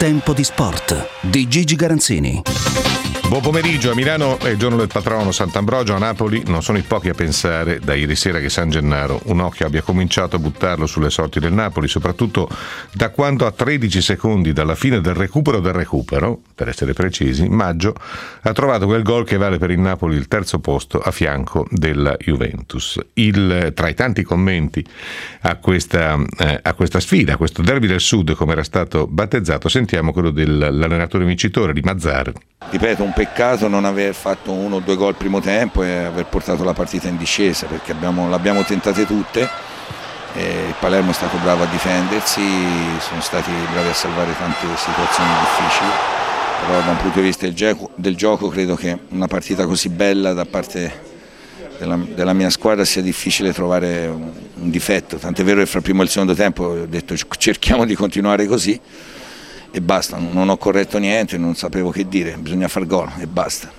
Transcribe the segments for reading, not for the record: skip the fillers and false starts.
Tempo di sport di Gigi Garanzini. Buon pomeriggio. A Milano è il giorno del patrono Sant'Ambrogio, a Napoli non sono in pochi a pensare da ieri sera che San Gennaro un occhio abbia cominciato a buttarlo sulle sorti del Napoli, soprattutto da quando a 13 secondi dalla fine del recupero, per essere precisi, Maggio ha trovato quel gol che vale per il Napoli il terzo posto a fianco della Juventus. Tra i tanti commenti a questa sfida, a questo derby del Sud come era stato battezzato, sentiamo quello dell'allenatore vincitore di Mazzarri. Ripeto, un peccato non aver fatto 1 o 2 gol primo tempo e aver portato la partita in discesa, perché l'abbiamo tentate tutte. Il Palermo è stato bravo a difendersi, sono stati bravi a salvare tante situazioni difficili, però da un punto di vista del gioco credo che una partita così bella da parte della mia squadra sia difficile trovare un difetto, tant'è vero che fra il primo e il secondo tempo ho detto cerchiamo di continuare così e basta, non ho corretto niente, non sapevo che dire, bisogna far gol e basta.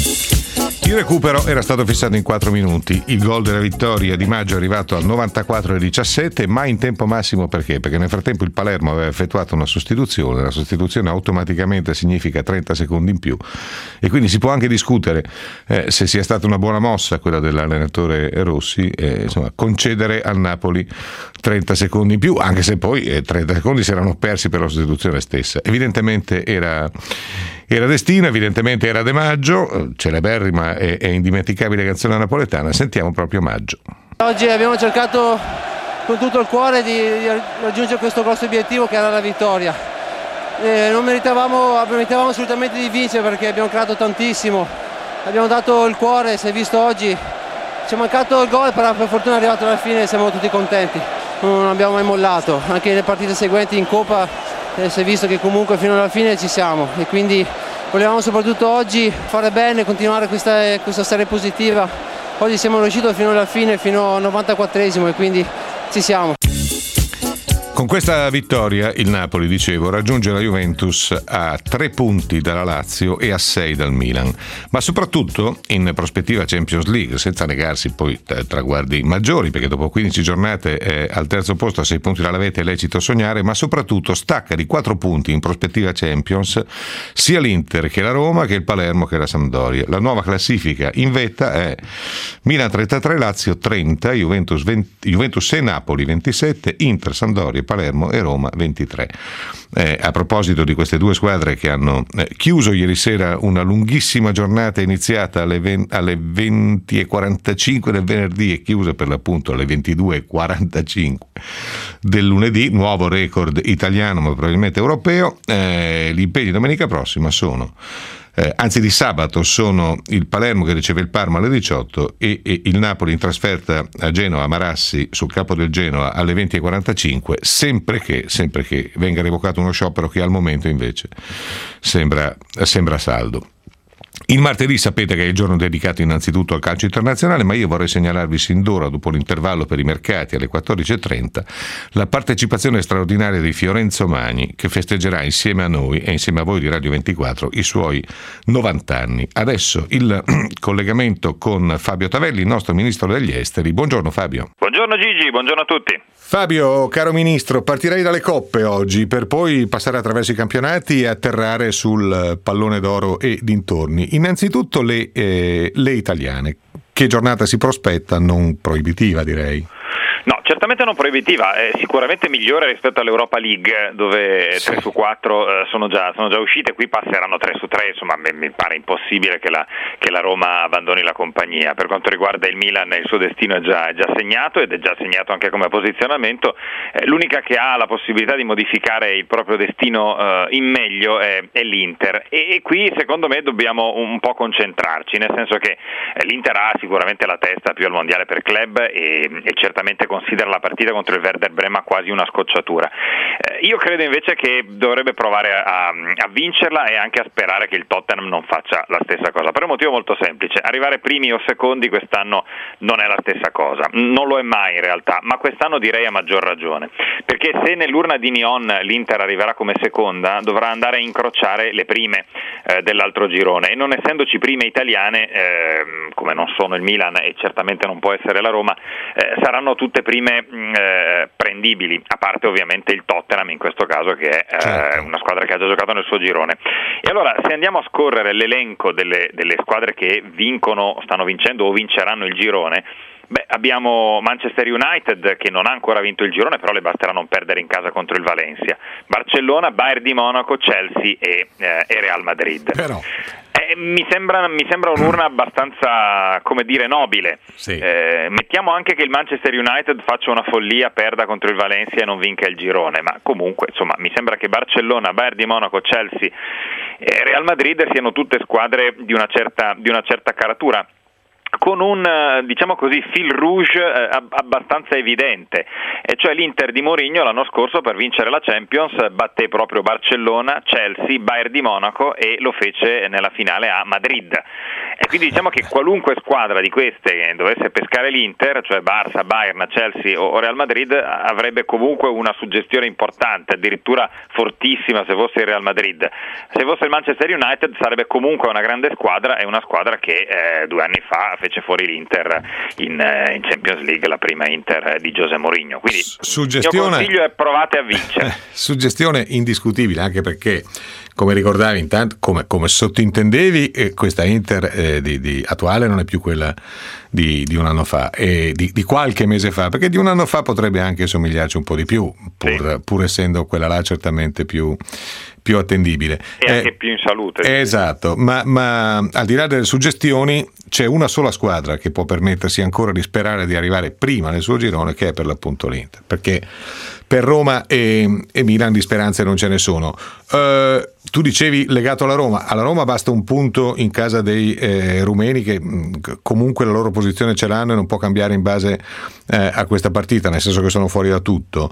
Il recupero era stato fissato in 4 minuti, il gol della vittoria di Maggio è arrivato al 94,17, ma in tempo massimo perché? Perché nel frattempo il Palermo aveva effettuato una sostituzione, la sostituzione automaticamente significa 30 secondi in più e quindi si può anche discutere se sia stata una buona mossa quella dell'allenatore Rossi, concedere al Napoli 30 secondi in più, anche se poi 30 secondi si erano persi per la sostituzione stessa. Evidentemente era destino, evidentemente era De Maggio, celeberrima e indimenticabile canzone napoletana. Sentiamo proprio Maggio. Oggi abbiamo cercato con tutto il cuore di raggiungere questo grosso obiettivo che era la vittoria. Non meritavamo assolutamente di vincere perché abbiamo creato tantissimo, abbiamo dato il cuore, si è visto oggi, ci è mancato il gol, però per fortuna è arrivato alla fine e siamo tutti contenti. Non abbiamo mai mollato, anche nelle partite seguenti in Coppa si è visto che comunque fino alla fine ci siamo e quindi volevamo soprattutto oggi fare bene, continuare questa serie positiva. Oggi siamo riusciti fino alla fine, fino al 94esimo e quindi ci siamo. Con questa vittoria il Napoli, dicevo, raggiunge la Juventus a 3 punti dalla Lazio e a 6 dal Milan, ma soprattutto in prospettiva Champions League, senza negarsi poi traguardi maggiori, perché dopo 15 giornate è al terzo posto a 6 punti dalla vetta, è lecito sognare, ma soprattutto stacca di 4 punti in prospettiva Champions sia l'Inter che la Roma, che il Palermo, che la Sampdoria. La nuova classifica in vetta è Milan 33, Lazio 30, Juventus e Napoli 27, Inter, Sampdoria, Palermo e Roma 23. A proposito di queste due squadre che hanno chiuso ieri sera una lunghissima giornata iniziata alle 20:45 del venerdì e chiusa per l'appunto alle 22:45 del lunedì, nuovo record italiano ma probabilmente europeo. Gli impegni domenica prossima sono anzi di sabato sono il Palermo che riceve il Parma alle 18 e il Napoli in trasferta a Genova, a Marassi, sul campo del Genoa alle 20:45, sempre che venga revocato uno sciopero che al momento invece sembra saldo. Il martedì sapete che è il giorno dedicato innanzitutto al calcio internazionale, ma io vorrei segnalarvi sin d'ora, dopo l'intervallo per i mercati alle 14:30, la partecipazione straordinaria di Fiorenzo Magni, che festeggerà insieme a noi e insieme a voi di Radio 24 i suoi 90 anni. Adesso il collegamento con Fabio Tavelli, il nostro Ministro degli Esteri. Buongiorno Fabio. Buongiorno Gigi, buongiorno a tutti. Fabio, caro Ministro, partirei dalle coppe oggi per poi passare attraverso i campionati e atterrare sul pallone d'oro e dintorni. Innanzitutto le italiane. Che giornata si prospetta? Non proibitiva, direi. No, certamente non proibitiva, è sicuramente migliore rispetto all'Europa League dove 3 su 4 sono già uscite, qui passeranno 3 su 3, insomma mi pare impossibile che la Roma abbandoni la compagnia. Per quanto riguarda il Milan, il suo destino è già segnato ed è già segnato anche come posizionamento, l'unica che ha la possibilità di modificare il proprio destino in meglio è l'Inter e qui secondo me dobbiamo un po' concentrarci, nel senso che l'Inter ha sicuramente la testa più al mondiale per club e certamente considera la partita contro il Werder Brema quasi una scocciatura. Io credo invece che dovrebbe provare a vincerla e anche a sperare che il Tottenham non faccia la stessa cosa, per un motivo molto semplice: arrivare primi o secondi quest'anno non è la stessa cosa, non lo è mai in realtà, ma quest'anno direi a maggior ragione, perché se nell'urna di Nyon l'Inter arriverà come seconda dovrà andare a incrociare le prime dell'altro girone e non essendoci prime italiane come non sono il Milan e certamente non può essere la Roma, saranno tutte anteprime prendibili, a parte ovviamente il Tottenham in questo caso, che è una squadra che ha già giocato nel suo girone. E allora, se andiamo a scorrere l'elenco delle squadre che stanno vincendo o vinceranno il girone, abbiamo Manchester United che non ha ancora vinto il girone, però le basterà non perdere in casa contro il Valencia, Barcellona, Bayern di Monaco, Chelsea e Real Madrid. Però mi sembra un'urna abbastanza, come dire, nobile. Sì. Mettiamo anche che il Manchester United faccia una follia, perda contro il Valencia e non vinca il girone, ma comunque insomma mi sembra che Barcellona, Bayern di Monaco, Chelsea e Real Madrid siano tutte squadre di una certa caratura, con un, diciamo così, fil rouge abbastanza evidente, e cioè l'Inter di Mourinho l'anno scorso per vincere la Champions batté proprio Barcellona, Chelsea, Bayern di Monaco e lo fece nella finale a Madrid. E quindi diciamo che qualunque squadra di queste che dovesse pescare l'Inter, cioè Barça, Bayern, Chelsea o Real Madrid, avrebbe comunque una suggestione importante, addirittura fortissima se fosse il Real Madrid. Se fosse il Manchester United sarebbe comunque una grande squadra, e una squadra che 2 anni fa fece fuori l'Inter in Champions League, la prima Inter di José Mourinho. Quindi il mio consiglio è: provate a vincere. Suggestione indiscutibile, anche perché, come ricordavi intanto, come sottintendevi, questa Inter di attuale non è più quella di un anno fa, e di qualche mese fa, perché di un anno fa potrebbe anche somigliarci un po' di più, pur essendo quella là certamente più attendibile e anche più in salute. Esatto, ma al di là delle suggestioni c'è una sola squadra che può permettersi ancora di sperare di arrivare prima nel suo girone, che è per l'appunto l'Inter, perché per Roma e Milan di speranze non ce ne sono. Tu dicevi legato alla Roma basta un punto in casa dei rumeni, che comunque la loro posizione ce l'hanno e non può cambiare in base a questa partita, nel senso che sono fuori da tutto,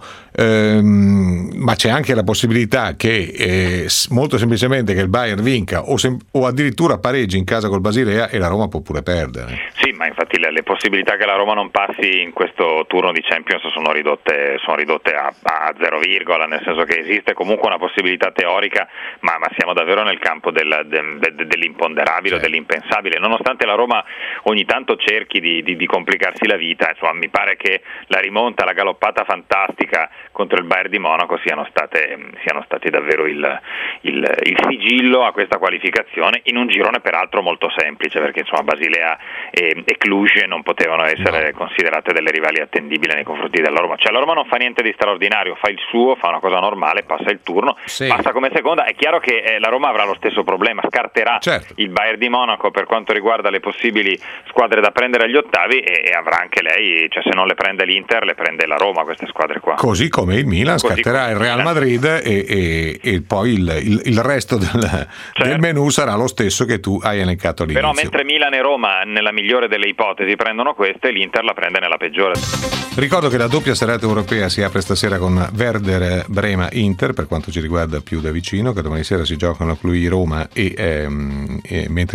ma c'è anche la possibilità che molto semplicemente che il Bayern vinca o addirittura pareggi in casa col Basilea, e la Roma può pure perdere. Sì, ma infatti le possibilità che la Roma non passi in questo turno di Champions sono ridotte a 0, nel senso che esiste comunque una possibilità teorica, ma siamo davvero nel campo dell'imponderabile o dell'impensabile, nonostante la Roma ogni tanto cerchi di complicarsi la vita. Insomma, mi pare che la rimonta, la galoppata fantastica contro il Bayern di Monaco siano stati davvero il sigillo a questa qualificazione, in un girone peraltro molto semplice, perché insomma Basilea e Cluj non potevano essere considerate delle rivali attendibili nei confronti della Roma. Cioè la Roma non fa niente di straordinario, fa il suo, fa una cosa normale, passa il turno, passa come seconda. È chiaro che la Roma avrà lo stesso problema, scarterà il Bayern di Monaco per quanto riguarda le possibili squadre da prendere agli ottavi, e avrà anche lei, cioè se non le prende l'Inter le prende la Roma, queste squadre qua. Così come il Milan scarterà il Real Madrid, e poi il resto del menù sarà lo stesso che tu hai elencato all'inizio. Però mentre Milan e Roma nella migliore delle ipotesi prendono queste, l'Inter la prende nella peggiore. Ricordo che la doppia serata europea si apre stasera con Werder Brema-Inter, per quanto ci riguarda più da vicino, che domani sera si giocano Cluj-Roma e mentre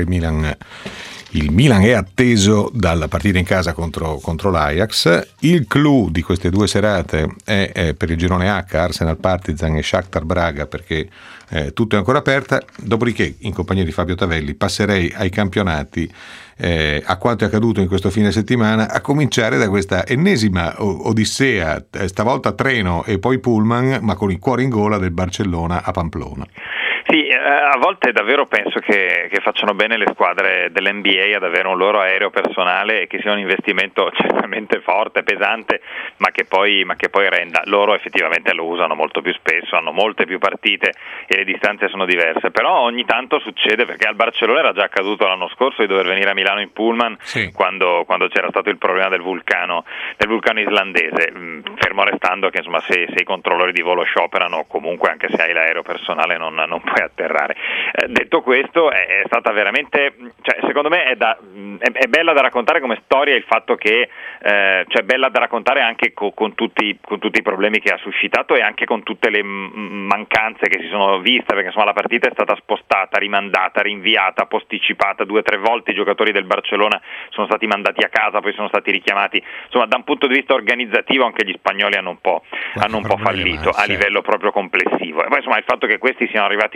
il Milan è atteso dalla partita in casa contro l'Ajax. Il clou di queste due serate è per il girone H, Arsenal Partizan e Shakhtar Braga, perché tutto è ancora aperta. Dopodiché, in compagnia di Fabio Tavelli, passerei ai campionati, a quanto è accaduto in questo fine settimana, a cominciare da questa ennesima odissea, stavolta treno e poi pullman, ma con il cuore in gola, del Barcellona a Pamplona. Sì, a volte davvero penso che facciano bene le squadre dell'NBA ad avere un loro aereo personale, e che sia un investimento certamente forte, pesante, ma che poi renda. Loro effettivamente lo usano molto più spesso, hanno molte più partite e le distanze sono diverse, però ogni tanto succede, perché al Barcellona era già accaduto l'anno scorso di dover venire a Milano in pullman, quando c'era stato il problema del vulcano islandese, fermo restando che insomma se i controllori di volo scioperano, comunque anche se hai l'aereo personale non puoi atterrare. Detto questo, è stata veramente, cioè secondo me è bella da raccontare come storia, il fatto che cioè bella da raccontare anche con tutti i problemi che ha suscitato, e anche con tutte le mancanze che si sono viste, perché insomma la partita è stata spostata, rimandata, rinviata, posticipata 2 o 3 volte. I giocatori del Barcellona sono stati mandati a casa, poi sono stati richiamati. Insomma, da un punto di vista organizzativo anche gli spagnoli hanno un po' fallito a livello proprio complessivo. E poi insomma il fatto che questi siano arrivati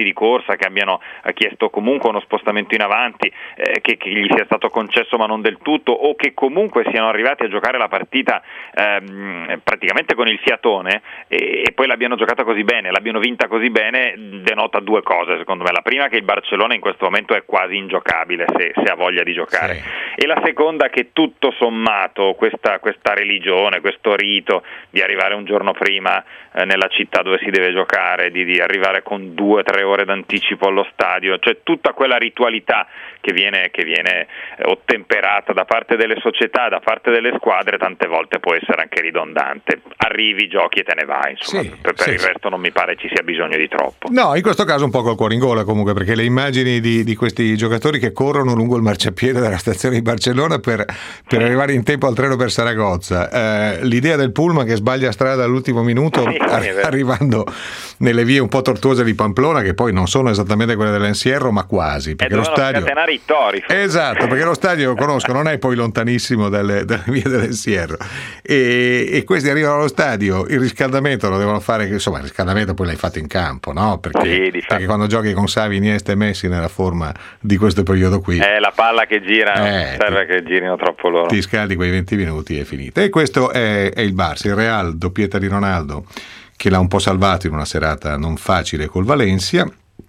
di corsa, che abbiano chiesto comunque uno spostamento in avanti, che gli sia stato concesso ma non del tutto, o che comunque siano arrivati a giocare la partita praticamente con il fiatone e poi l'abbiano giocata così bene, l'abbiano vinta così bene, denota due cose secondo me. La prima, che il Barcellona in questo momento è quasi ingiocabile se ha voglia di giocare, sì. E la seconda, che tutto sommato questa religione, questo rito di arrivare un giorno prima nella città dove si deve giocare, di arrivare con 2-3 ore d'anticipo allo stadio, cioè tutta quella ritualità che viene ottemperata da parte delle società, da parte delle squadre, tante volte può essere anche ridondante. Arrivi, giochi e te ne vai, insomma. Sì, per il resto non mi pare ci sia bisogno di troppo. No, in questo caso un po' col cuore in gola comunque, perché le immagini di questi giocatori che corrono lungo il marciapiede della stazione di Barcellona per arrivare in tempo al treno per Saragozza, l'idea del pullman che sbaglia strada all'ultimo minuto, sì, arrivando nelle vie un po' tortuose di Pamplona, che poi non sono esattamente quelle dell'Encierro, ma quasi, perché lo stadio scatenare i tori. Esatto, perché lo stadio, conosco, non è poi lontanissimo dalle vie dell'Encierro, e questi arrivano allo stadio, il riscaldamento lo devono fare, insomma il riscaldamento poi l'hai fatto in campo, no? Perché quando giochi con Xavi, Iniesta e Messi nella forma di questo periodo qui, la palla che gira, serve che girino troppo loro, ti scaldi quei 20 minuti e è finita. E questo è il Barça. Il Real, doppietta di Ronaldo, che l'ha un po' salvato in una serata non facile col Valencia.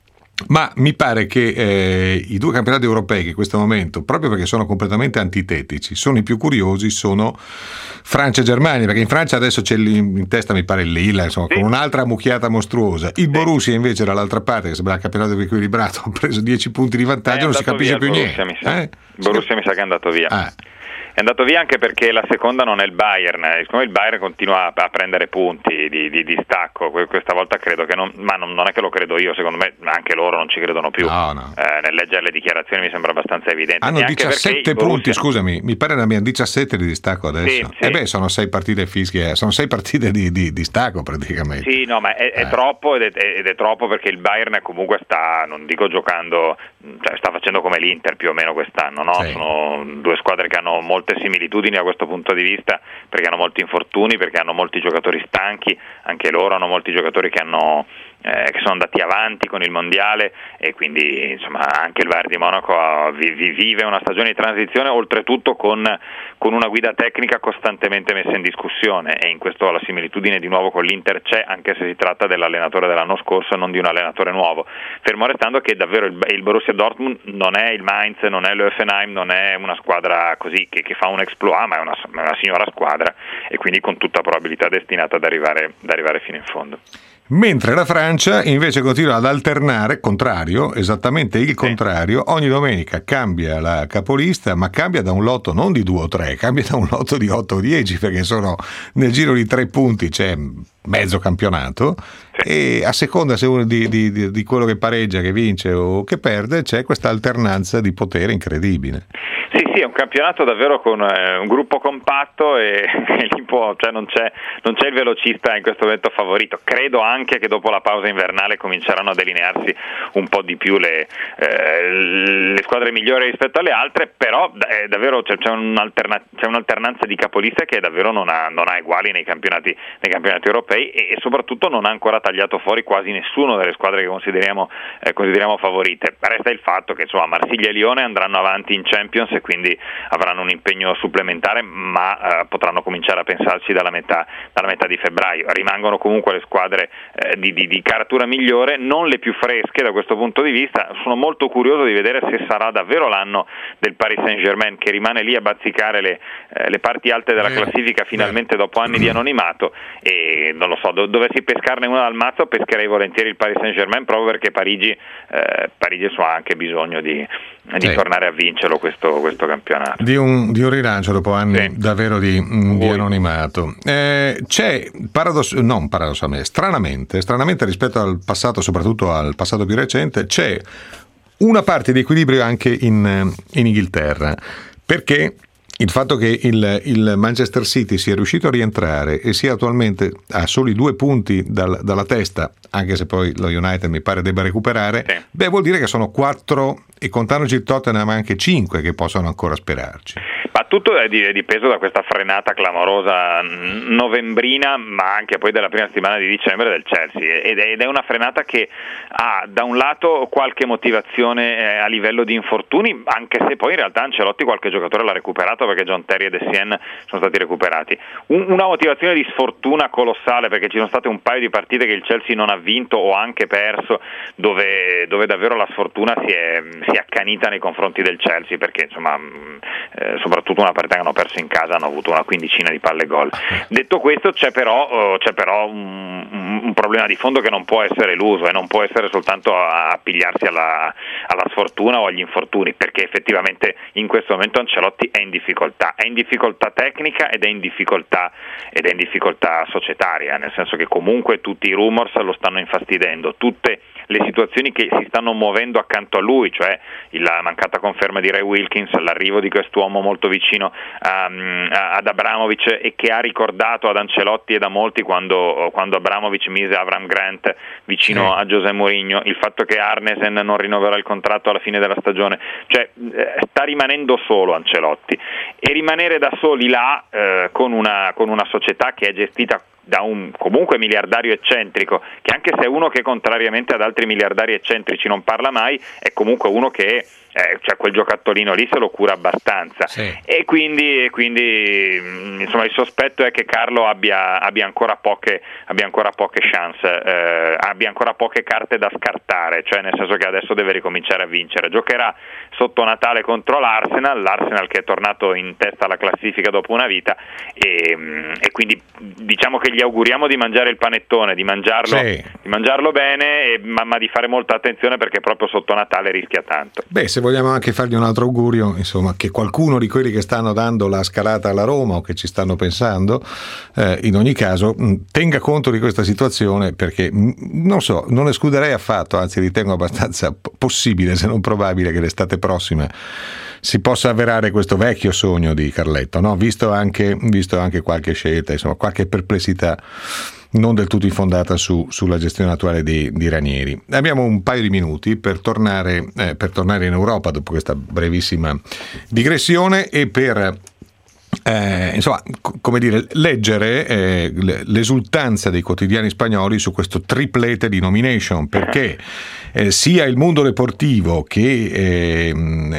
Ma mi pare che i due campionati europei che in questo momento, proprio perché sono completamente antitetici, sono i più curiosi, sono Francia e Germania, perché in Francia adesso c'è in testa, mi pare, il Lille, insomma, con un'altra mucchiata mostruosa. Il Borussia invece dall'altra parte, che sembra il campionato equilibrato, ha preso 10 punti di vantaggio, non si capisce più niente. Il Borussia mi sa che è andato via. È andato via anche perché la seconda non è il Bayern, siccome il Bayern continua a prendere punti di distacco, questa volta credo che non è che lo credo io, secondo me anche loro non ci credono più. No. Nel leggere le dichiarazioni mi sembra abbastanza evidente. Hanno 17 punti, scusami, mi pare ne abbiano 17 di distacco adesso. Sì. Sono 6 partite fischie, sono 6 partite di distacco praticamente. Sì, no, ma è troppo ed è troppo, perché il Bayern comunque sta, non dico giocando, cioè sta facendo come l'Inter più o meno quest'anno, no? Sì. Sono due squadre che hanno molte similitudini da questo punto di vista, perché hanno molti infortuni, perché hanno molti giocatori stanchi, anche loro hanno molti giocatori che sono andati avanti con il mondiale, e quindi insomma anche il Bayern di Monaco vive una stagione di transizione, oltretutto con una guida tecnica costantemente messa in discussione, e in questo la similitudine di nuovo con l'Inter c'è, anche se si tratta dell'allenatore dell'anno scorso e non di un allenatore nuovo, fermo restando che davvero il Borussia Dortmund non è il Mainz, non è l'Hoffenheim, non è una squadra così che fa un exploit, ma è una signora squadra, e quindi con tutta probabilità destinata ad arrivare fino in fondo. Mentre la Francia invece continua ad alternare, esattamente il contrario, ogni domenica cambia la capolista, ma cambia da un lotto non di 2 o 3, cambia da un lotto di 8 o 10, perché sono nel giro di 3 punti c'è mezzo campionato, e a seconda di quello che pareggia, che vince o che perde, c'è questa alternanza di potere incredibile. Sì, è un campionato davvero con un gruppo compatto, e lì non c'è il velocista in questo momento favorito. Credo anche che dopo la pausa invernale cominceranno a delinearsi un po' di più le squadre migliori rispetto alle altre, però davvero c'è un'alternanza di capoliste che davvero non ha eguali nei campionati europei, e soprattutto non ha ancora tagliato fuori quasi nessuno delle squadre che consideriamo favorite. Resta il fatto che insomma Marsiglia e Lione andranno avanti in Champions, e quindi avranno un impegno supplementare, ma potranno cominciare a pensarci dalla metà di febbraio. Rimangono comunque le squadre di caratura migliore, non le più fresche da questo punto di vista. Sono molto curioso di vedere se sarà davvero l'anno del Paris Saint-Germain, che rimane lì a bazzicare le parti alte della classifica finalmente dopo anni di anonimato, e non lo so, dovessi pescarne una dal mazzo, pescherei volentieri il Paris Saint-Germain, proprio perché Parigi ha anche bisogno di tornare a vincerlo questo campionato, di un rilancio dopo anni davvero di anonimato. C'è stranamente rispetto al passato, soprattutto al passato più recente, c'è una parte di equilibrio anche in Inghilterra, perché il fatto che il Manchester City sia riuscito a rientrare e sia attualmente a soli 2 punti dalla testa, anche se poi lo United mi pare debba recuperare, vuol dire che sono 4, e contandoci il Tottenham anche 5 che possono ancora sperarci. Ma tutto è dipeso da questa frenata clamorosa novembrina, ma anche poi della prima settimana di dicembre del Chelsea, ed è una frenata che ha da un lato qualche motivazione a livello di infortuni, anche se poi in realtà Ancelotti qualche giocatore l'ha recuperato, perché John Terry ed Essien sono stati recuperati. Una motivazione di sfortuna colossale, perché ci sono state un paio di partite che il Chelsea non ha vinto o anche perso, dove davvero la sfortuna si è accanita nei confronti del Chelsea, perché insomma soprattutto una partita che hanno perso in casa hanno avuto una quindicina di palle gol. Detto questo, c'è però un problema di fondo che non può essere eluso, e non può essere soltanto appigliarsi alla sfortuna o agli infortuni, perché effettivamente in questo momento Ancelotti è in difficoltà tecnica ed è in difficoltà societaria, nel senso che comunque tutti i rumors lo stanno infastidendo, tutte le situazioni che si stanno muovendo accanto a lui, cioè la mancata conferma di Ray Wilkins, l'arrivo di quest'uomo molto vicino ad Abramovich, e che ha ricordato ad Ancelotti e da molti quando Abramovich mise Avram Grant vicino a José Mourinho, il fatto che Arnesen non rinnoverà il contratto alla fine della stagione, cioè sta rimanendo solo Ancelotti, e rimanere da soli là con una società che è gestita da un comunque miliardario eccentrico, che anche se è uno che contrariamente ad altri miliardari eccentrici non parla mai, è comunque uno che cioè quel giocattolino lì se lo cura abbastanza, e quindi insomma il sospetto è che Carlo abbia ancora poche chance, abbia ancora poche carte da scartare, cioè nel senso che adesso deve ricominciare a vincere. Giocherà sotto Natale contro l'Arsenal che è tornato in testa alla classifica dopo una vita, e quindi diciamo che gli auguriamo di mangiare il panettone, di mangiarlo bene, ma di fare molta attenzione, perché proprio sotto Natale rischia tanto. Se vogliamo anche fargli un altro augurio, insomma, che qualcuno di quelli che stanno dando la scalata alla Roma o che ci stanno pensando, in ogni caso tenga conto di questa situazione, perché non escluderei affatto, anzi ritengo abbastanza possibile, se non probabile, che l'estate prossima si possa avverare questo vecchio sogno di Carletto, no? Visto anche qualche scelta, insomma, qualche perplessità non del tutto infondata sulla gestione attuale di Ranieri. Abbiamo un paio di minuti per tornare in Europa dopo questa brevissima digressione, e per leggere l'esultanza dei quotidiani spagnoli su questo triplete di nomination, perché sia il Mundo Deportivo che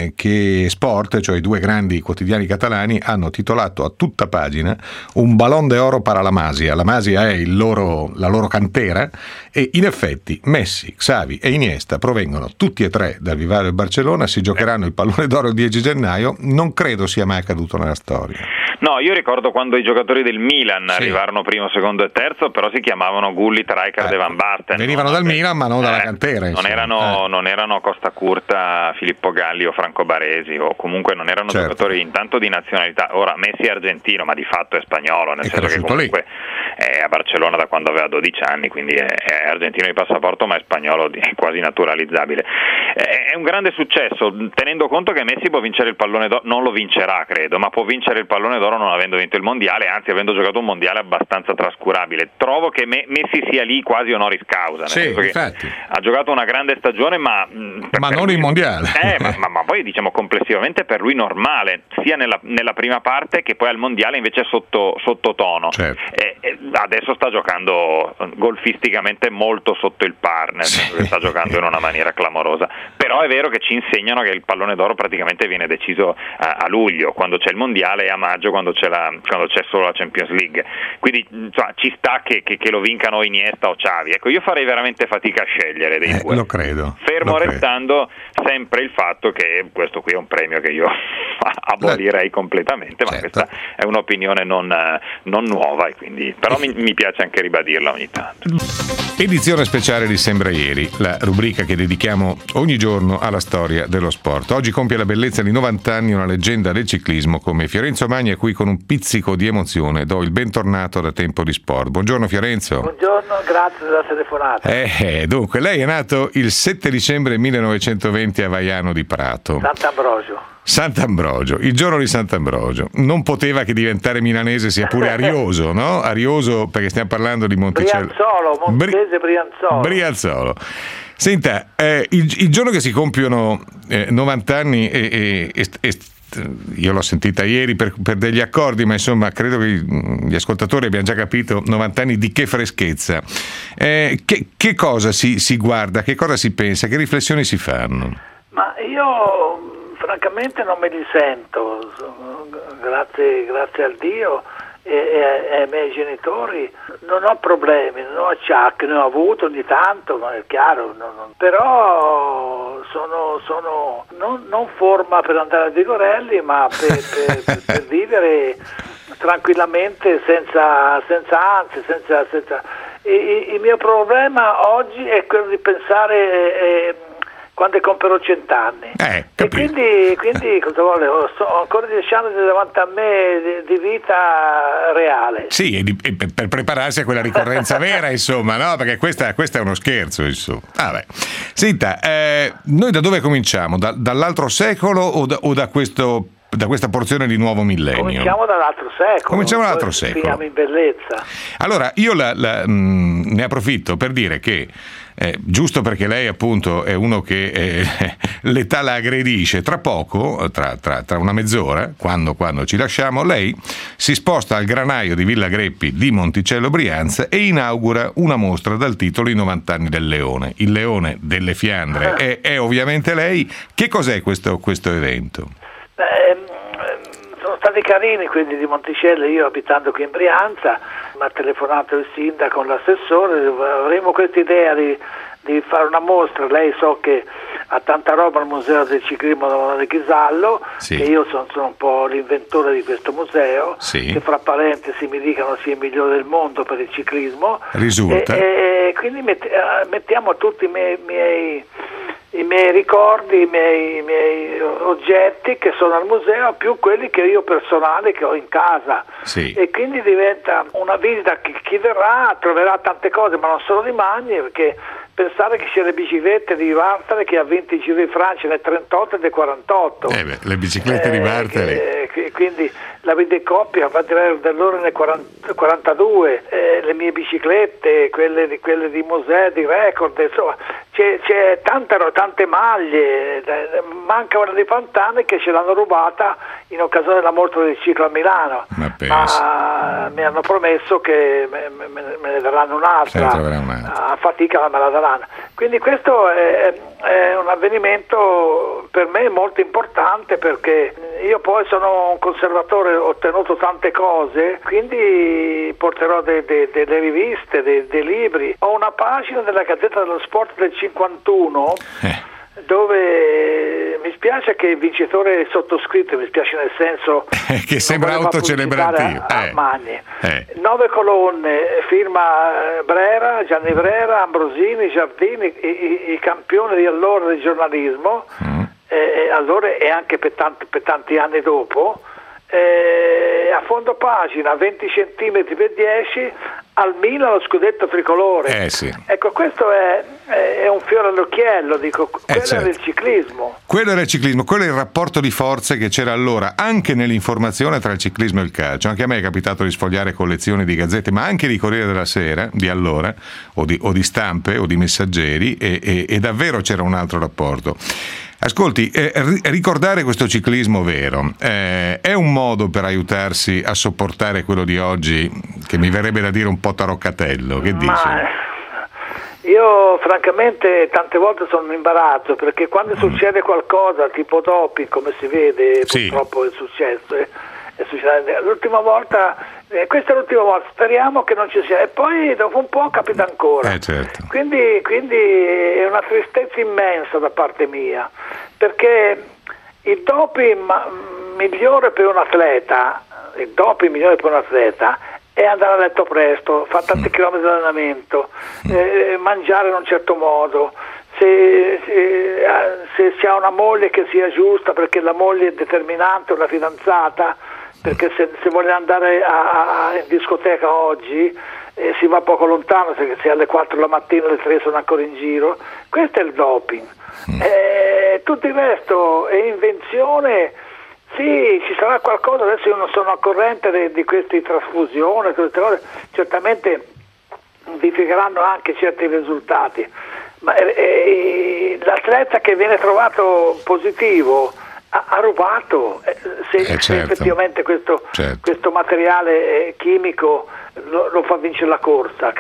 Sport, cioè i due grandi quotidiani catalani, hanno titolato a tutta pagina un Ballon d'Oro para la Masia. La Masia è la loro cantera, e in effetti Messi, Xavi e Iniesta provengono tutti e tre dal vivaio del Barcellona, si giocheranno il pallone d'oro il 10 gennaio, non credo sia mai accaduto nella storia. No, io ricordo quando i giocatori del Milan arrivarono primo, secondo e terzo, però si chiamavano Gullit, Rijkaard e Van Basten. Venivano dal Milan, ma non dalla cantera. Non erano Costa Curta, Filippo Galli o Franco Baresi, o comunque non erano giocatori intanto di nazionalità. Ora Messi è argentino, ma di fatto è spagnolo, nel senso che comunque è a Barcellona da quando aveva 12 anni, quindi è argentino di passaporto, ma è spagnolo, è quasi naturalizzabile. È un grande successo, tenendo conto che Messi può vincere il pallone d'oro, non lo vincerà credo, ma può vincere il pallone d'oro non avendo vinto il mondiale, anzi avendo giocato un mondiale abbastanza trascurabile. Trovo che Messi sia lì quasi honoris causa, nel senso che ha giocato una grande stagione, ma non il mondiale. Ma poi diciamo complessivamente per lui normale, sia nella prima parte che poi al mondiale invece sottotono. Adesso sta giocando golfisticamente molto sotto il par, nel senso che sta giocando in una maniera clamorosa. Però è vero che ci insegnano che il pallone d'oro praticamente viene deciso a luglio, quando c'è il mondiale, e a maggio quando c'è solo la Champions League. Quindi insomma, ci sta che lo vincano Iniesta o Xavi. Ecco, io farei veramente fatica a scegliere dei due. Lo credo. Fermo restando sempre il fatto che questo qui è un premio che io abolirei completamente, ma questa è un'opinione non nuova, e quindi però mi piace anche ribadirla ogni tanto. Edizione speciale di Sembra Ieri, la rubrica che dedichiamo ogni giorno alla storia dello sport. Oggi compie la bellezza di 90 anni una leggenda del ciclismo come Fiorenzo Magni, a cui con un pizzico di emozione do il bentornato da Tempo di Sport. Buongiorno Fiorenzo. Buongiorno, grazie della telefonata. Dunque, lei è nato il 7 dicembre 1920 a Vaiano di Prato. Sant'Ambrogio, il giorno di Sant'Ambrogio. Non poteva che diventare milanese, sia pure arioso, no? Arioso, perché stiamo parlando di Monticello. Brianzolo. Senta, il giorno che si compiono 90 anni è io l'ho sentita ieri per degli accordi, ma insomma credo che gli ascoltatori abbiano già capito, 90 anni di che freschezza. Che cosa si guarda, che cosa si pensa, che riflessioni si fanno? Ma io francamente non me li sento, grazie al Dio e ai miei genitori non ho problemi, non ho acciacchi, ne ho avuto ogni tanto, ma è chiaro, però sono non forma per andare a Vigorelli, ma per vivere tranquillamente senza ansie, senza. Il mio problema oggi è quello di pensare quando compierò 100 anni. E quindi cosa vuole? Ho ancora 10 anni davanti a me di vita reale. Sì, e per prepararsi a quella ricorrenza vera, insomma, no? Perché questo è uno scherzo, insomma. Senta, noi da dove cominciamo? Dall'altro secolo o da questa porzione di nuovo millennio? Cominciamo dall'altro secolo. Finiamo in bellezza. Allora, io ne approfitto per dire che giusto perché lei appunto è uno che l'età la aggredisce, tra poco, tra una mezz'ora, quando ci lasciamo, lei si sposta al granaio di Villa Greppi di Monticello Brianza e inaugura una mostra dal titolo I 90 anni del leone. Il leone delle Fiandre è ovviamente lei. Che cos'è questo evento? Sono stati carini quelli di Monticello, io abitando qui in Brianza, mi ha telefonato il sindaco, l'assessore, avremo questa idea di fare una mostra. Lei so che ha tanta roba al museo del ciclismo di Chisallo, sì. Che io sono un po' l'inventore di questo museo, sì. Che fra parentesi mi dicono sia il migliore del mondo per il ciclismo. Risulta. E quindi mettiamo tutti i miei ricordi, i miei oggetti che sono al museo, più quelli che io personali che ho in casa. Sì. E quindi diventa una visita che chi verrà troverà tante cose, ma non solo di Magni, perché pensare che c'è le biciclette di Bartali che ha vinto il Giro di Francia nel 38 e nel 48. Le biciclette di Bartali. Quindi la Videcoppia va dell'ora nel 42, le mie biciclette, quelle di Mosè, di Record, insomma c'è tante maglie. Manca una di Pantani che ce l'hanno rubata in occasione della mostra del ciclo a Milano, ma mi hanno promesso che me ne daranno un'altra, a fatica me la daranno. Quindi questo è un avvenimento per me molto importante, perché io poi sono un conservatore, ho ottenuto tante cose, quindi porterò delle riviste, dei libri. Ho una pagina della Gazzetta dello Sport del 51 dove mi spiace che il vincitore è sottoscritto, mi spiace nel senso che sembra autocelebrativo. Magni. 9 colonne, firma Brera, Gianni Brera, Ambrosini, Giardini, i campioni di allora del giornalismo, allora e anche per tanti anni dopo. A fondo pagina 20 centimetri per 10 al Milan lo scudetto tricolore. Sì. Ecco, questo è un fiore all'occhiello, dico, quello certo. era il ciclismo. Quello era il ciclismo, quello è il rapporto di forze che c'era allora anche nell'informazione tra il ciclismo e il calcio. Anche a me è capitato di sfogliare collezioni di gazzette, ma anche di Corriere della Sera di allora, o di Stampe o di Messaggeri, e davvero c'era un altro rapporto. Ascolti, ricordare questo ciclismo vero è un modo per aiutarsi a sopportare quello di oggi, che mi verrebbe da dire un po' taroccatello, che dici? Io francamente tante volte sono in imbarazzo, perché quando succede qualcosa tipo doping, come si vede, sì. Purtroppo è successo, l'ultima volta, questa è l'ultima volta, speriamo che non ci sia, e poi dopo un po' capita ancora. Certo. Quindi è una tristezza immensa da parte mia, perché il doping migliore per un atleta è andare a letto presto, fare tanti chilometri di allenamento, mangiare in un certo modo, se si ha una moglie che sia giusta, perché la moglie è determinante, una fidanzata, perché se vuole andare in discoteca oggi si va poco lontano, se alle 4 la mattina, alle 3 sono ancora in giro. Questo è il doping. Tutto il resto è invenzione. Sì, ci sarà qualcosa, adesso io non sono al corrente di queste trasfusioni, certamente modificheranno anche certi risultati, ma l'atleta che viene trovato positivo ha rubato, se certo. effettivamente questo materiale chimico lo fa vincere la corsa,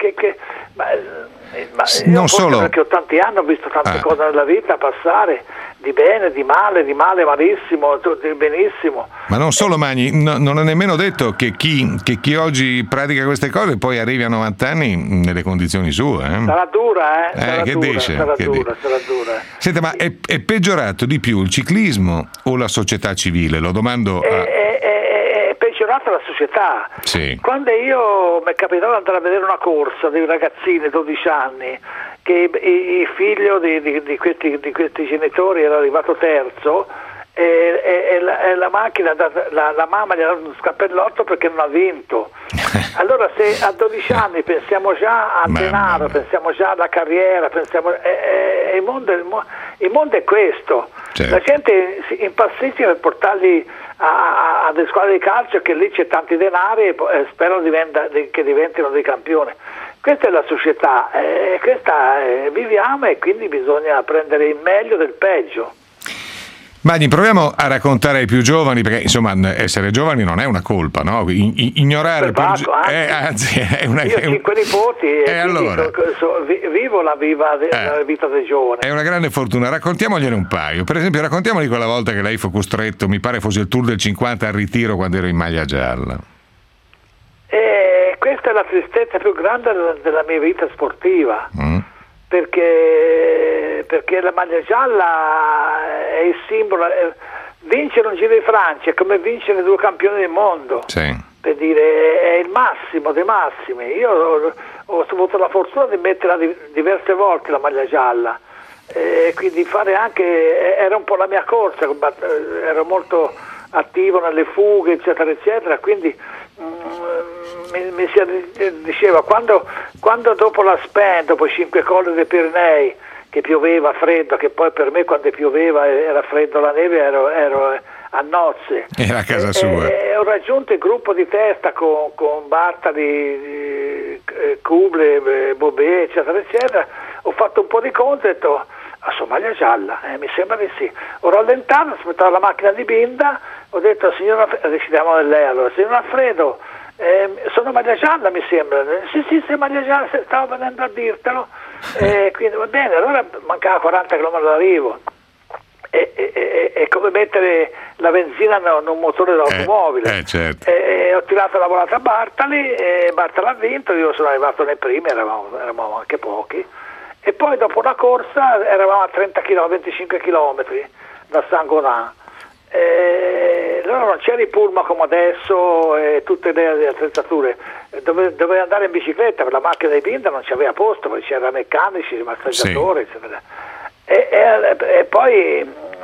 ma non solo, perché ho tanti anni, ho visto tante cose nella vita passare, di bene, di male malissimo, di benissimo. Ma non solo, Magni, non è nemmeno detto che chi oggi pratica queste cose poi arrivi a 90 anni nelle condizioni sue. Sarà dura, sarà dura. Senta, ma è peggiorato di più il ciclismo o la società civile? Lo domando È peggiorata la società. Sì. Quando io mi è capitato di andare a vedere una corsa dei ragazzini 12 anni, che il figlio di questi genitori era arrivato terzo, e la macchina, la mamma gli ha dato un scappellotto perché non ha vinto. Allora, se a 12 anni pensiamo già al denaro, pensiamo già alla carriera, il mondo è questo. Certo. La gente si impazzisce per portarli a delle squadre di calcio, che lì c'è tanti denari e sperano che diventino dei campioni. Questa è la società, viviamo, e quindi bisogna prendere il meglio del peggio. Magni, proviamo a raccontare ai più giovani, perché insomma essere giovani non è una colpa, no? Ignorare anzi è una... Io ho 5 nipoti e allora vivo la vita dei giovani. È una grande fortuna, raccontiamogliene un paio. Per esempio, raccontiamoli quella volta che lei fu costretto, mi pare fosse il Tour del 50, al ritiro quando ero in maglia gialla. Questa è la tristezza più grande della mia vita sportiva. Perché la maglia gialla è il simbolo. Vincere un Giro di Francia è come vincere 2 campioni del mondo. Sì. Per dire, è il massimo dei massimi. Io ho avuto la fortuna di metterla diverse volte la maglia gialla, quindi fare anche, era un po' la mia corsa, ero molto attivo nelle fughe, eccetera eccetera, quindi mi si diceva, quando dopo la Spen, dopo i 5 colli dei Pirenei, che pioveva freddo, che poi per me quando pioveva era freddo la neve, ero a nozze, era a casa sua. Ho raggiunto il gruppo di testa con Bartali, Kuble, Bobé, eccetera eccetera. Ho fatto un po' di conto e ho detto, maglia gialla, mi sembra di sì. Ho rallentato, aspettavo la macchina di Binda, ho detto, decidiamo di lei allora, signor Alfredo, sono maglia gialla, mi sembra. Sì, maglia gialla, stavo venendo a dirtelo. Quindi va bene, allora mancava 40 km d'arrivo. È come mettere la benzina in un motore dell'automobile. Certo. Ho tirato la volata a Bartali, Bartali ha vinto, io sono arrivato nei primi, eravamo anche pochi. E poi dopo la corsa eravamo a 25 km da Saint-Gaudens. Allora non c'era il pullman come adesso e tutte le attrezzature, doveva andare in bicicletta, per la macchina di Binda non c'aveva posto, perché c'era meccanici, massaggiatori, eccetera. E poi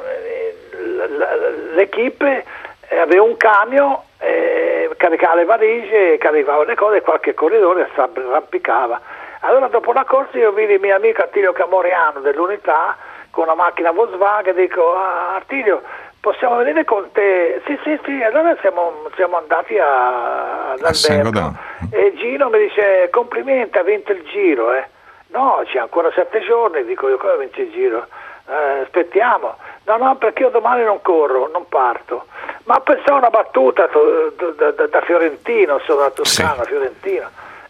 l'equipe aveva un camion, caricava le valigie, caricava le cose, e qualche corridore si arrampicava. Allora dopo la corsa io vidi il mio amico Attilio Camoriano dell'Unità con una macchina Volkswagen, dico, Attilio, possiamo venire con te? Sì, allora siamo andati all'albergo e Gino mi dice, complimenti, ha vinto il Giro, No, c'è ancora 7 giorni, dico io, come vince il Giro? Aspettiamo. No, perché io domani non corro, non parto. Ma pensavo una battuta da Fiorentino, sono da Toscana, sì. Fiorentino.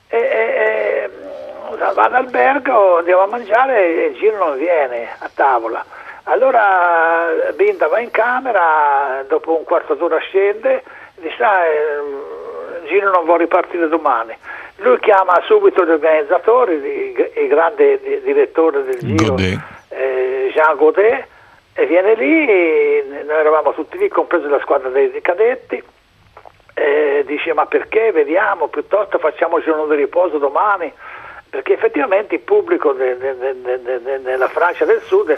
Vado all'albergo, andiamo a mangiare e Gino non viene a tavola. Allora Binda va in camera, dopo un quarto d'ora scende, dice Gino non vuole ripartire domani. Lui chiama subito gli organizzatori, il grande direttore del Giro, Jean Godet, e viene lì, noi eravamo tutti lì, compreso la squadra dei cadetti, dice, ma perché, vediamo, piuttosto facciamo il giorno di riposo domani, perché effettivamente il pubblico nella Francia del Sud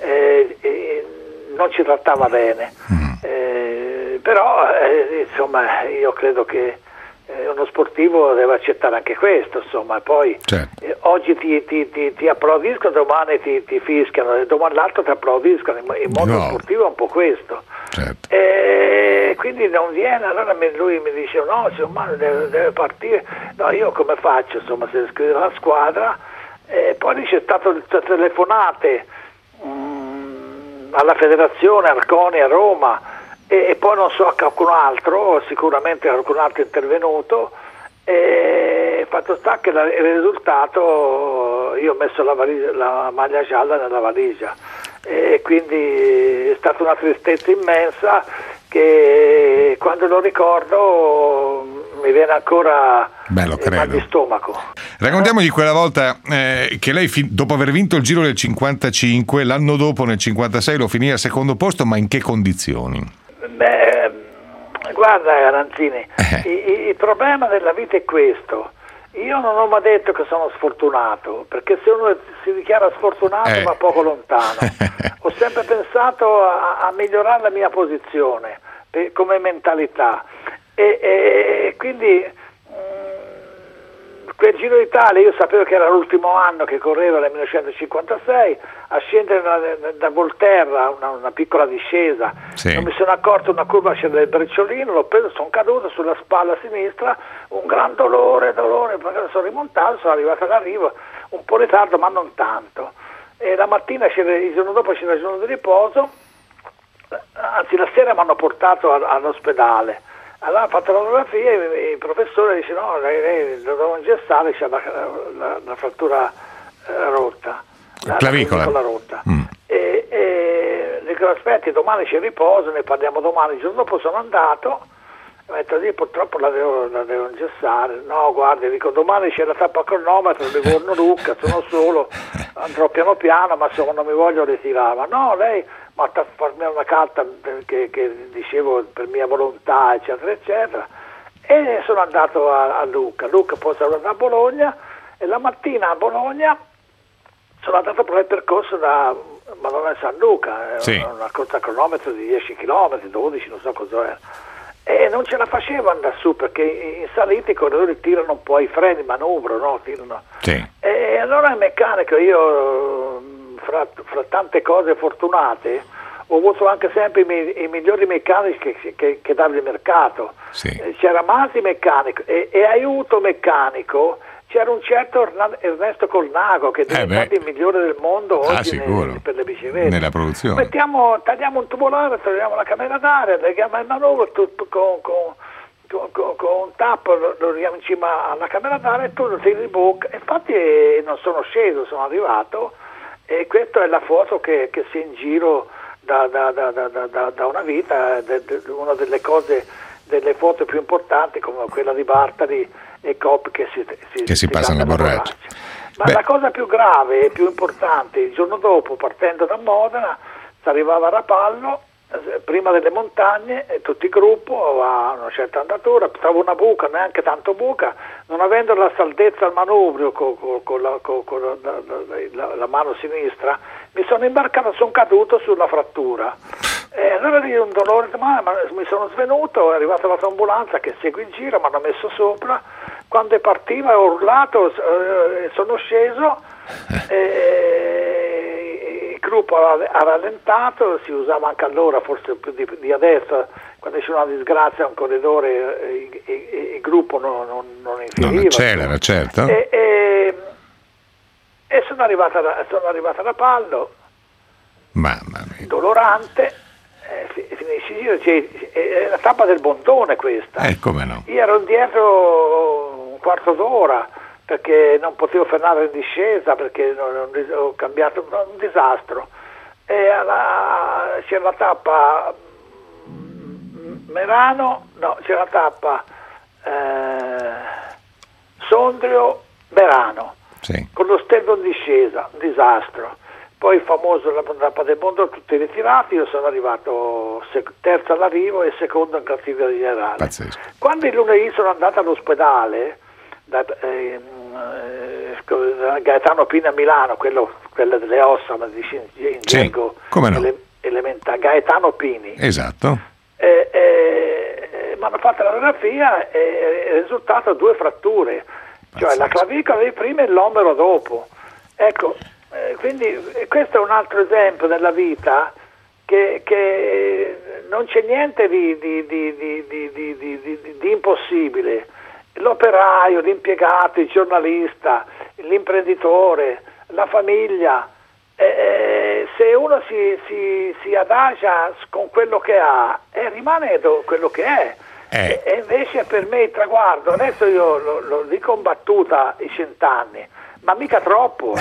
non ci trattava bene, però insomma io credo che uno sportivo deve accettare anche questo, insomma. Poi certo. Oggi ti applaudiscono, domani ti fischiano, e domani l'altro ti applaudiscono. Il mondo sportivo è un po' questo, certo. Quindi non viene, allora lui mi dice no, insomma, deve partire. No, io come faccio, insomma, se scrivo la squadra, poi c'è stato telefonate alla federazione, Arconi a Roma, e poi non so a qualcun altro, sicuramente qualcun altro è intervenuto, e fatto sta che il risultato, io ho messo la maglia gialla nella valigia, e quindi è stata una tristezza immensa che quando lo ricordo mi viene ancora mal di stomaco. Raccontiamogli quella volta che lei dopo aver vinto il Giro del 55, l'anno dopo nel 56 lo finì al secondo posto, ma in che condizioni? Guarda Garanzini, il problema della vita è questo. Io non ho mai detto che sono sfortunato, perché se uno si dichiara sfortunato va poco lontano. Ho sempre pensato a migliorare la mia posizione come mentalità, e quindi quel Giro d'Italia io sapevo che era l'ultimo anno che correva nel 1956, a scendere da Volterra, una piccola discesa, non mi sono accorto, una curva c'era del Brecciolino, l'ho preso, sono caduto sulla spalla sinistra, un gran dolore, perché sono rimontato, sono arrivato all'arrivo, un po' in ritardo ma non tanto, e la mattina, il giorno dopo c'era il giorno di riposo, anzi la sera mi hanno portato all'ospedale. Allora ho fatto la fotografia e il professore dice no, lei lo devo ingessare, c'è la frattura rotta, la clavicola rotta. E dico aspetti, domani c'è riposo, ne parliamo domani. Il giorno dopo sono andato, ho detto purtroppo la devo ingessare. No, guardi, dico domani c'è la tappa cronometro, Livorno Lucca, sono solo, andrò piano piano, ma se non mi voglio ritirare. Ma no, lei mi ha farmi una carta che dicevo per mia volontà, eccetera eccetera, e sono andato a Lucca. Poi sono andato a Bologna, e la mattina a Bologna sono andato per il percorso da Madonna San Luca, una corsa a cronometro di 10 km, 12, non so cosa era, e non ce la facevo andare su, perché in salita i corridori tirano un po' i freni, manovro, no? Tirano. E allora il meccanico, io fra tante cose fortunate ho avuto anche sempre i migliori meccanici che dava il mercato. C'era Masi meccanico e aiuto meccanico, c'era un certo Ernesto Colnago che è diventato il migliore del mondo oggi per le biciclette. Nella produzione. Tagliamo un tubolare, togliamo la camera d'aria, leghiamo il manovro tutto con un tappo, lo leghiamo in cima alla camera d'aria e tu lo tiri in bocca. Infatti non sono sceso, sono arrivato, e questa è la foto che si è in giro da una vita, una delle cose, delle foto più importanti, come quella di Bartali e Coppi che si passano a borraccia. Ma la cosa più grave e più importante, il giorno dopo, partendo da Modena, si arrivava a Rapallo, prima delle montagne, e tutto il gruppo a una certa andatura, stavo una buca, neanche tanto buca, non avendo la saldezza al manubrio con la mano sinistra, mi sono imbarcato, sono caduto sulla frattura. E allora lì un dolore, ma mi sono svenuto, è arrivata l'autoambulanza che segue il giro, mi hanno messo sopra, quando partiva ho urlato, sono sceso, il gruppo ha rallentato, si usava anche allora, forse più di adesso, quando c'è una disgrazia un corridore, il gruppo non inferiva. Non accelera, certo. E sono arrivata a Rapallo, mamma mia, dolorante, finisce il giro, è la tappa del Bondone questa. Come no? Io ero indietro un quarto d'ora perché non potevo fermare in discesa, perché ho cambiato, un disastro. E c'era la tappa c'era la tappa Sondrio-Merano, con lo stello in discesa, un disastro. Poi il famoso la tappa del mondo, tutti ritirati, io sono arrivato terzo all'arrivo e secondo in classifica generale. Pazzesco. Quando il lunedì sono andato all'ospedale da Gaetano Pini a Milano, quello delle ossa, ma dice in gergo elementare, Gaetano Pini. Esatto. Mi hanno fatto la radiografia e il risultato 2 fratture, cioè la clavicola di prima e l'omero dopo. Ecco, quindi questo è un altro esempio della vita che non c'è niente di impossibile. L'operaio, l'impiegato, il giornalista, l'imprenditore, la famiglia, se uno si adagia con quello che ha, rimane quello che è. E invece per me il traguardo, adesso io lo dico in battuta, i 100 anni, ma mica troppo.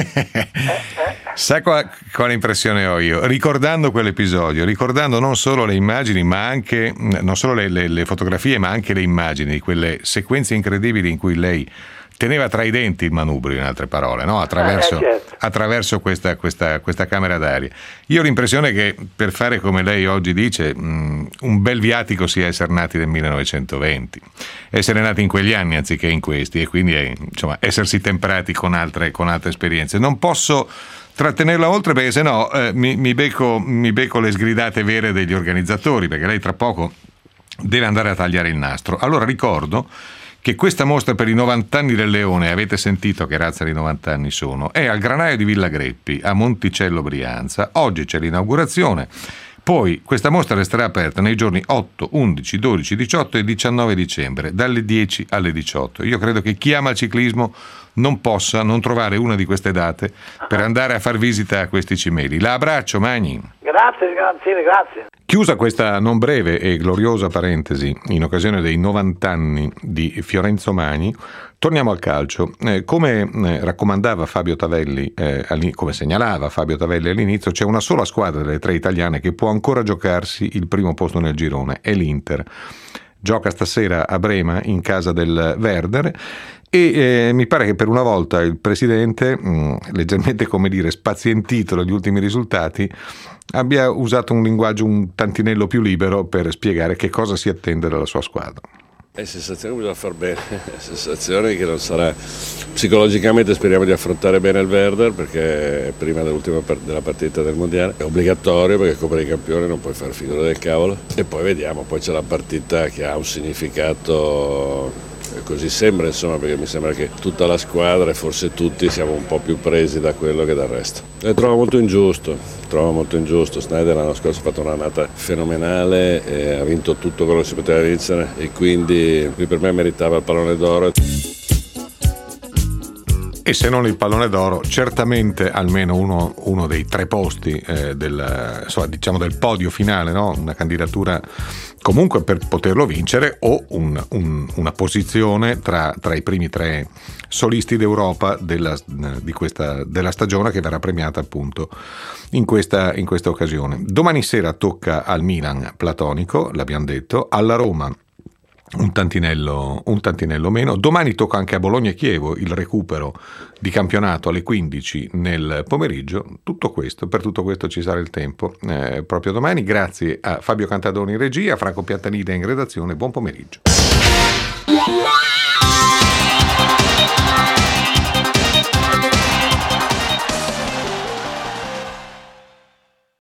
Sai quale impressione ho io? Ricordando quell'episodio, ricordando non solo le immagini, ma anche, non solo le fotografie, ma anche le immagini di quelle sequenze incredibili in cui lei teneva tra i denti il manubrio, in altre parole, no? Attraverso questa camera d'aria. Io ho l'impressione che per fare come lei oggi dice, un bel viatico sia essere nati nel 1920, essere nati in quegli anni anziché in questi, e quindi insomma essersi temperati con altre esperienze. Non posso trattenerla oltre, perché sennò mi becco le sgridate vere degli organizzatori, perché lei tra poco deve andare a tagliare il nastro. Allora ricordo che questa mostra per i 90 anni del Leone, avete sentito che razza di 90 anni sono, è al Granaio di Villa Greppi a Monticello Brianza. Oggi c'è l'inaugurazione, poi questa mostra resterà aperta nei giorni 8, 11, 12, 18 e 19 dicembre, dalle 10 alle 18. Io credo che chi ama il ciclismo non possa non trovare una di queste date per andare a far visita a questi cimeli. La abbraccio, Magni. Grazie, grazie. Chiusa questa non breve e gloriosa parentesi in occasione dei 90 anni di Fiorenzo Magni, torniamo al calcio. Come raccomandava Fabio Tavelli, come segnalava Fabio Tavelli all'inizio, c'è una sola squadra delle 3 italiane che può ancora giocarsi il primo posto nel girone, è l'Inter. Gioca stasera a Brema in casa del Werder e mi pare che per una volta il presidente, leggermente spazientito dagli ultimi risultati, abbia usato un linguaggio un tantinello più libero per spiegare che cosa si attende dalla sua squadra. È sensazione che bisogna far bene, è sensazione che non sarà, psicologicamente speriamo di affrontare bene il Werder, perché è prima della partita del mondiale, è obbligatorio perché Coppa dei Campioni non puoi fare figura del cavolo, e poi vediamo, poi c'è la partita che ha un significato, così sembra, insomma, perché mi sembra che tutta la squadra e forse tutti siamo un po' più presi da quello che dal resto. E trovo molto ingiusto, Sneijder l'anno scorso ha fatto un'annata fenomenale e ha vinto tutto quello che si poteva vincere, e quindi lui per me meritava il pallone d'oro. E se non il pallone d'oro, certamente almeno uno dei 3 posti del podio finale, no? Una candidatura comunque per poterlo vincere, o una posizione tra i primi 3 solisti d'Europa della stagione, che verrà premiata appunto in questa occasione. Domani sera tocca al Milan platonico, l'abbiamo detto, alla Roma un tantinello meno. Domani tocca anche a Bologna e Chievo il recupero di campionato alle 15 nel pomeriggio. Per tutto questo ci sarà il tempo proprio domani. Grazie a Fabio Cantadoni in regia, Franco Piantanida in redazione. Buon pomeriggio.